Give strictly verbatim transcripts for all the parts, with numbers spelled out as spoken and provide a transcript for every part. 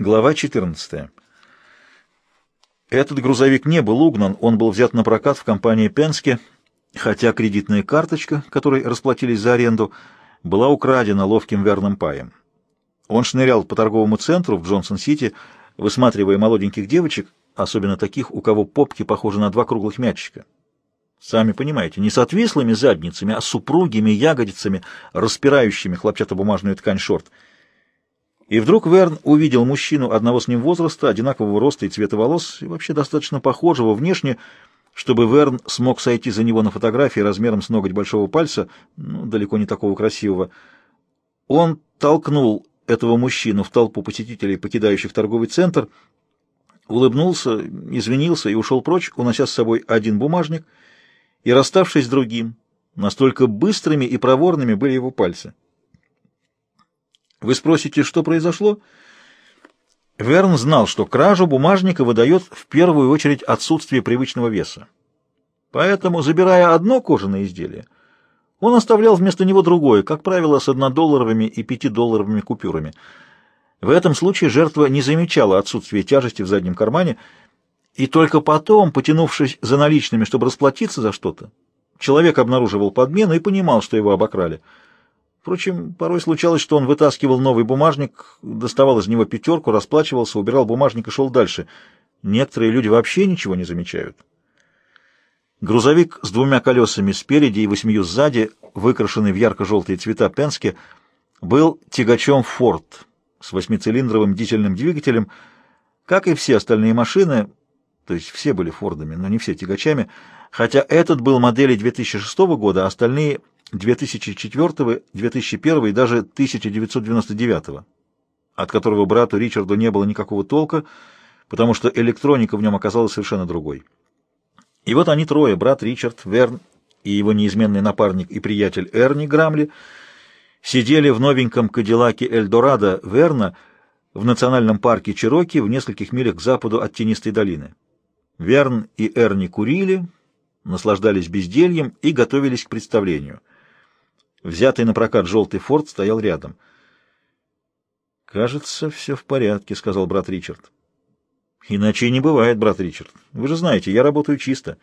Глава четырнадцатая. Этот грузовик не был угнан, он был взят на прокат в компании Penske, хотя кредитная карточка, которой расплатились за аренду, была украдена ловким Верном Паем. Он шнырял по торговому центру в Джонсон-Сити, высматривая молоденьких девочек, особенно таких, у кого попки похожи на два круглых мячика. Сами понимаете, не с отвислыми задницами, а с упругими ягодицами, распирающими хлопчатобумажную ткань шорт. И вдруг Верн увидел мужчину одного с ним возраста, одинакового роста и цвета волос, и вообще достаточно похожего внешне, чтобы Верн смог сойти за него на фотографии размером с ноготь большого пальца, ну, далеко не такого красивого. Он толкнул этого мужчину в толпу посетителей, покидающих торговый центр, улыбнулся, извинился и ушел прочь, унося с собой один бумажник и расставшись с другим. Настолько быстрыми и проворными были его пальцы. Вы спросите, что произошло? Верн знал, что кражу бумажника выдает в первую очередь отсутствие привычного веса. Поэтому, забирая одно кожаное изделие, он оставлял вместо него другое, как правило, с однодолларовыми и пятидолларовыми купюрами. В этом случае жертва не замечала отсутствия тяжести в заднем кармане, и только потом, потянувшись за наличными, чтобы расплатиться за что-то, человек обнаруживал подмену и понимал, что его обокрали. Впрочем, порой случалось, что он вытаскивал новый бумажник, доставал из него пятерку, расплачивался, убирал бумажник и шел дальше. Некоторые люди вообще ничего не замечают. Грузовик с двумя колесами спереди и восьмью сзади, выкрашенный в ярко-желтые цвета Penske, был тягачом Ford с восьмицилиндровым дизельным двигателем, как и все остальные машины, то есть все были Фордами, но не все тягачами, хотя этот был модели две тысячи шестого года, а остальные — две тысячи четвёртого, две тысячи первого и даже тысяча девятьсот девяносто девятого, от которого брату Ричарду не было никакого толка, потому что электроника в нем оказалась совершенно другой. И вот они трое, брат Ричард, Верн и его неизменный напарник и приятель Эрни Грамли, сидели в новеньком кадиллаке Эльдорадо Верна в национальном парке Чироки в нескольких милях к западу от Тенистой долины. Верн и Эрни курили, наслаждались бездельем и готовились к представлению. Взятый на прокат желтый Форд стоял рядом. «Кажется, все в порядке», — сказал брат Ричард. «Иначе и не бывает, брат Ричард. Вы же знаете, я работаю чисто».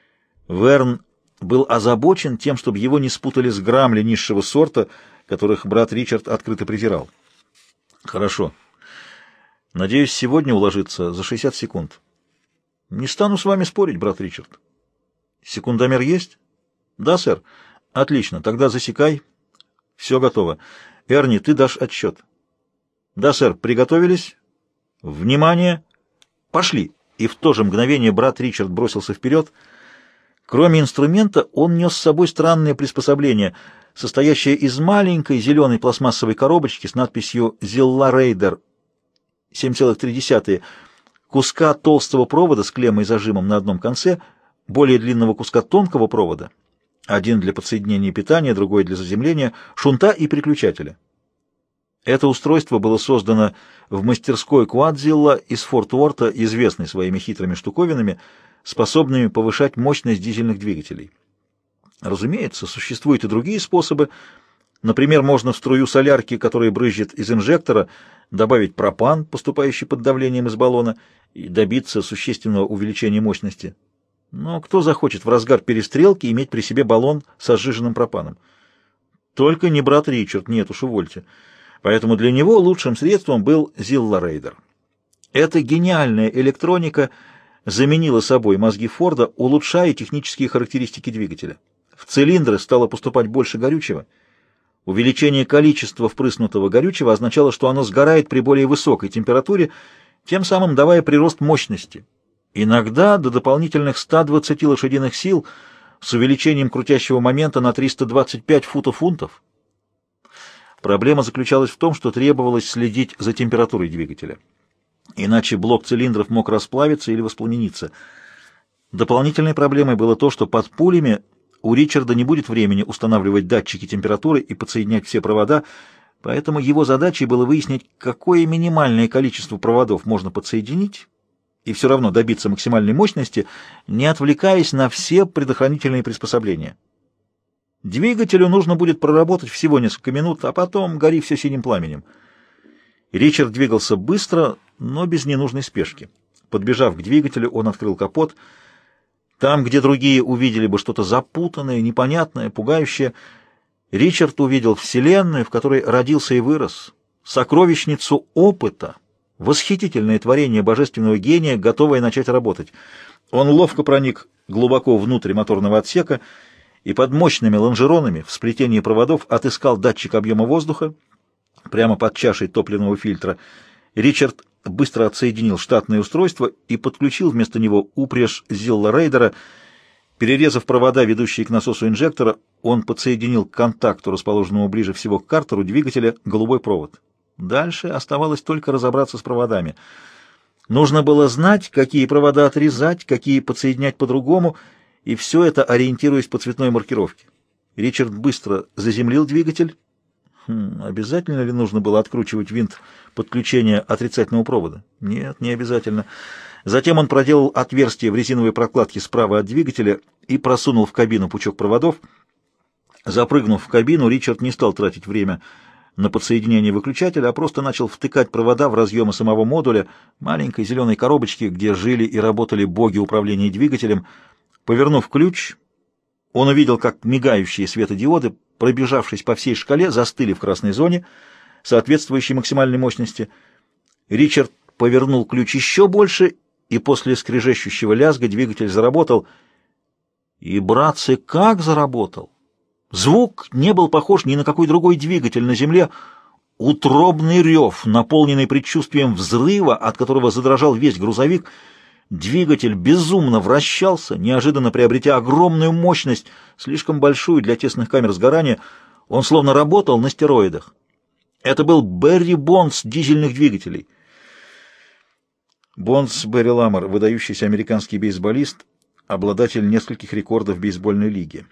Верн был озабочен тем, чтобы его не спутали с Грамли низшего сорта, которых брат Ричард открыто презирал. «Хорошо. Надеюсь, сегодня уложиться за шестьдесят секунд». «Не стану с вами спорить, брат Ричард». «Секундомер есть?» «Да, сэр». «Отлично, тогда засекай. Все готово. Эрни, ты дашь отсчет». «Да, сэр, приготовились. Внимание! Пошли!» И в то же мгновение брат Ричард бросился вперед. Кроме инструмента, он нес с собой странное приспособление, состоящее из маленькой зеленой пластмассовой коробочки с надписью «Zilla Raider» семь целых три десятых, куска толстого провода с клеммой и зажимом на одном конце, более длинного куска тонкого провода, один для подсоединения питания, другой для заземления, шунта и переключателя. Это устройство было создано в мастерской Квадзилла из Форт-Уорта, известной своими хитрыми штуковинами, способными повышать мощность дизельных двигателей. Разумеется, существуют и другие способы. Например, можно в струю солярки, которая брызжет из инжектора, добавить пропан, поступающий под давлением из баллона, и добиться существенного увеличения мощности. Но кто захочет в разгар перестрелки иметь при себе баллон со сжиженным пропаном? Только не брат Ричард, нет уж, увольте. Поэтому для него лучшим средством был Zilla Raider. Эта гениальная электроника заменила собой мозги Форда, улучшая технические характеристики двигателя. В цилиндры стало поступать больше горючего. Увеличение количества впрыснутого горючего означало, что оно сгорает при более высокой температуре, тем самым давая прирост мощности. Иногда до дополнительных ста двадцати лошадиных сил с увеличением крутящего момента на триста двадцать пять футов-фунтов. Проблема заключалась в том, что требовалось следить за температурой двигателя. Иначе блок цилиндров мог расплавиться или воспламениться. Дополнительной проблемой было то, что под пулями у Ричарда не будет времени устанавливать датчики температуры и подсоединять все провода, поэтому его задачей было выяснить, какое минимальное количество проводов можно подсоединить, и все равно добиться максимальной мощности, не отвлекаясь на все предохранительные приспособления. Двигателю нужно будет проработать всего несколько минут, а потом гори все синим пламенем. Ричард двигался быстро, но без ненужной спешки. Подбежав к двигателю, он открыл капот. Там, где другие увидели бы что-то запутанное, непонятное, пугающее, Ричард увидел вселенную, в которой родился и вырос, сокровищницу опыта, восхитительное творение божественного гения, готовое начать работать. Он ловко проник глубоко внутрь моторного отсека и под мощными лонжеронами в сплетении проводов отыскал датчик объема воздуха прямо под чашей топливного фильтра. Ричард быстро отсоединил штатное устройство и подключил вместо него упряжь Зилла Рейдера. Перерезав провода, ведущие к насосу инжектора, он подсоединил к контакту, расположенному ближе всего к картеру двигателя, голубой провод. Дальше оставалось только разобраться с проводами. Нужно было знать, какие провода отрезать, какие подсоединять по-другому, и все это ориентируясь по цветной маркировке. Ричард быстро заземлил двигатель. Хм, обязательно ли нужно было откручивать винт подключения отрицательного провода? Нет, не обязательно. Затем он проделал отверстие в резиновой прокладке справа от двигателя и просунул в кабину пучок проводов. Запрыгнув в кабину, Ричард не стал тратить время на подсоединение выключателя, а просто начал втыкать провода в разъемы самого модуля, маленькой зеленой коробочки, где жили и работали боги управления двигателем. Повернув ключ, он увидел, как мигающие светодиоды, пробежавшись по всей шкале, застыли в красной зоне, соответствующей максимальной мощности. Ричард повернул ключ еще больше, и после скрежещущего лязга двигатель заработал. И, братцы, как заработал! Звук не был похож ни на какой другой двигатель на Земле. Утробный рев, наполненный предчувствием взрыва, от которого задрожал весь грузовик. Двигатель безумно вращался, неожиданно приобретя огромную мощность, слишком большую для тесных камер сгорания. Он словно работал на стероидах. Это был Берри Бондс дизельных двигателей. Бондс Берри Ламар, выдающийся американский бейсболист, обладатель нескольких рекордов бейсбольной лиги.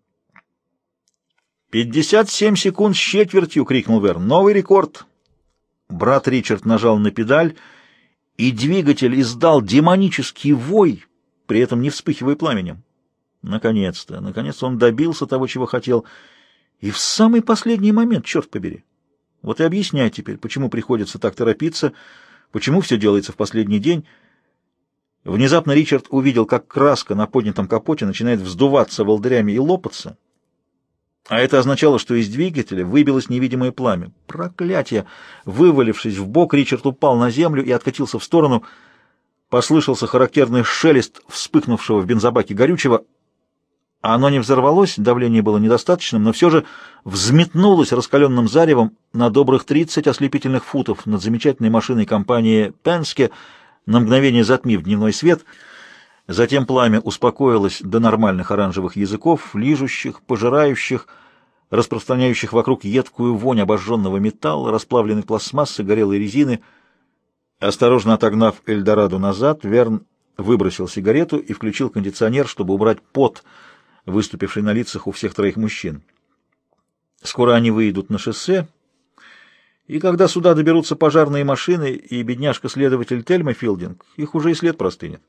«Пятьдесят семь секунд с четвертью!» — крикнул Верн. «Новый рекорд!» Брат Ричард нажал на педаль, и двигатель издал демонический вой, при этом не вспыхивая пламенем. Наконец-то, наконец-то он добился того, чего хотел. И в самый последний момент, черт побери. Вот и объясняй теперь, почему приходится так торопиться, почему все делается в последний день. Внезапно Ричард увидел, как краска на поднятом капоте начинает вздуваться волдырями и лопаться. А это означало, что из двигателя выбилось невидимое пламя. Проклятие! Вывалившись в бок, Ричард упал на землю и откатился в сторону. Послышался характерный шелест вспыхнувшего в бензобаке горючего. Оно не взорвалось, давление было недостаточным, но все же взметнулось раскаленным заревом на добрых тридцать ослепительных футов над замечательной машиной компании «Пенске», на мгновение затмив дневной свет. Затем пламя успокоилось до нормальных оранжевых языков, лижущих, пожирающих, распространяющих вокруг едкую вонь обожженного металла, расплавленной пластмассы, горелой резины. Осторожно отогнав Эльдорадо назад, Верн выбросил сигарету и включил кондиционер, чтобы убрать пот, выступивший на лицах у всех троих мужчин. Скоро они выйдут на шоссе, и когда сюда доберутся пожарные машины и бедняжка-следователь Тельма Филдинг, их уже и след простынет.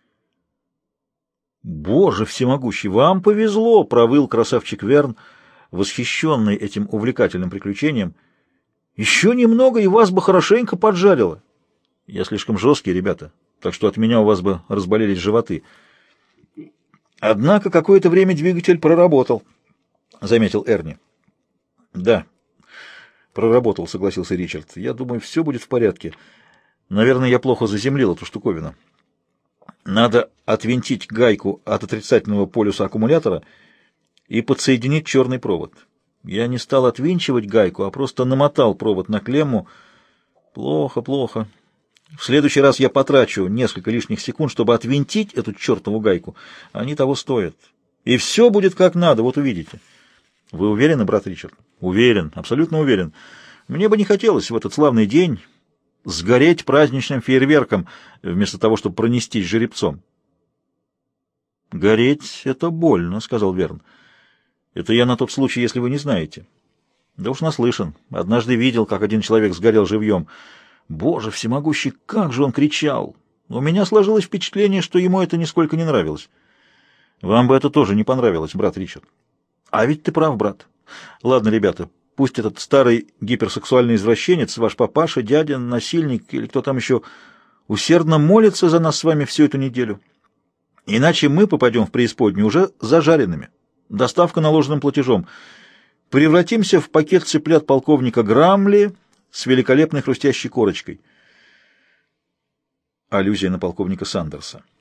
«Боже всемогущий, вам повезло!» — провыл красавчик Верн, восхищенный этим увлекательным приключением. «Еще немного, и вас бы хорошенько поджарило. Я слишком жесткий, ребята, так что от меня у вас бы разболелись животы». «Однако какое-то время двигатель проработал», — заметил Эрни. «Да, проработал», — согласился Ричард. «Я думаю, все будет в порядке. Наверное, я плохо заземлил эту штуковину. Надо отвинтить гайку от отрицательного полюса аккумулятора и подсоединить черный провод. Я не стал отвинчивать гайку, а просто намотал провод на клемму. Плохо, плохо. В следующий раз я потрачу несколько лишних секунд, чтобы отвинтить эту чертову гайку. Они того стоят. И все будет как надо, вот увидите». «Вы уверены, брат Ричард?» «Уверен, абсолютно уверен. Мне бы не хотелось в этот славный день сгореть праздничным фейерверком, вместо того, чтобы пронестись жеребцом». «Гореть — это больно», — сказал Верн. «Это я на тот случай, если вы не знаете». «Да уж наслышан. Однажды видел, как один человек сгорел живьем. Боже всемогущий, как же он кричал! У меня сложилось впечатление, что ему это нисколько не нравилось». «Вам бы это тоже не понравилось, брат Ричард». «А ведь ты прав, брат. Ладно, ребята, Пусть этот старый гиперсексуальный извращенец, ваш папаша, дядя, насильник или кто там еще, усердно молится за нас с вами всю эту неделю. Иначе мы попадем в преисподнюю уже зажаренными. Доставка наложенным платежом. Превратимся в пакет цыплят полковника Грамли с великолепной хрустящей корочкой. Аллюзия на полковника Сандерса.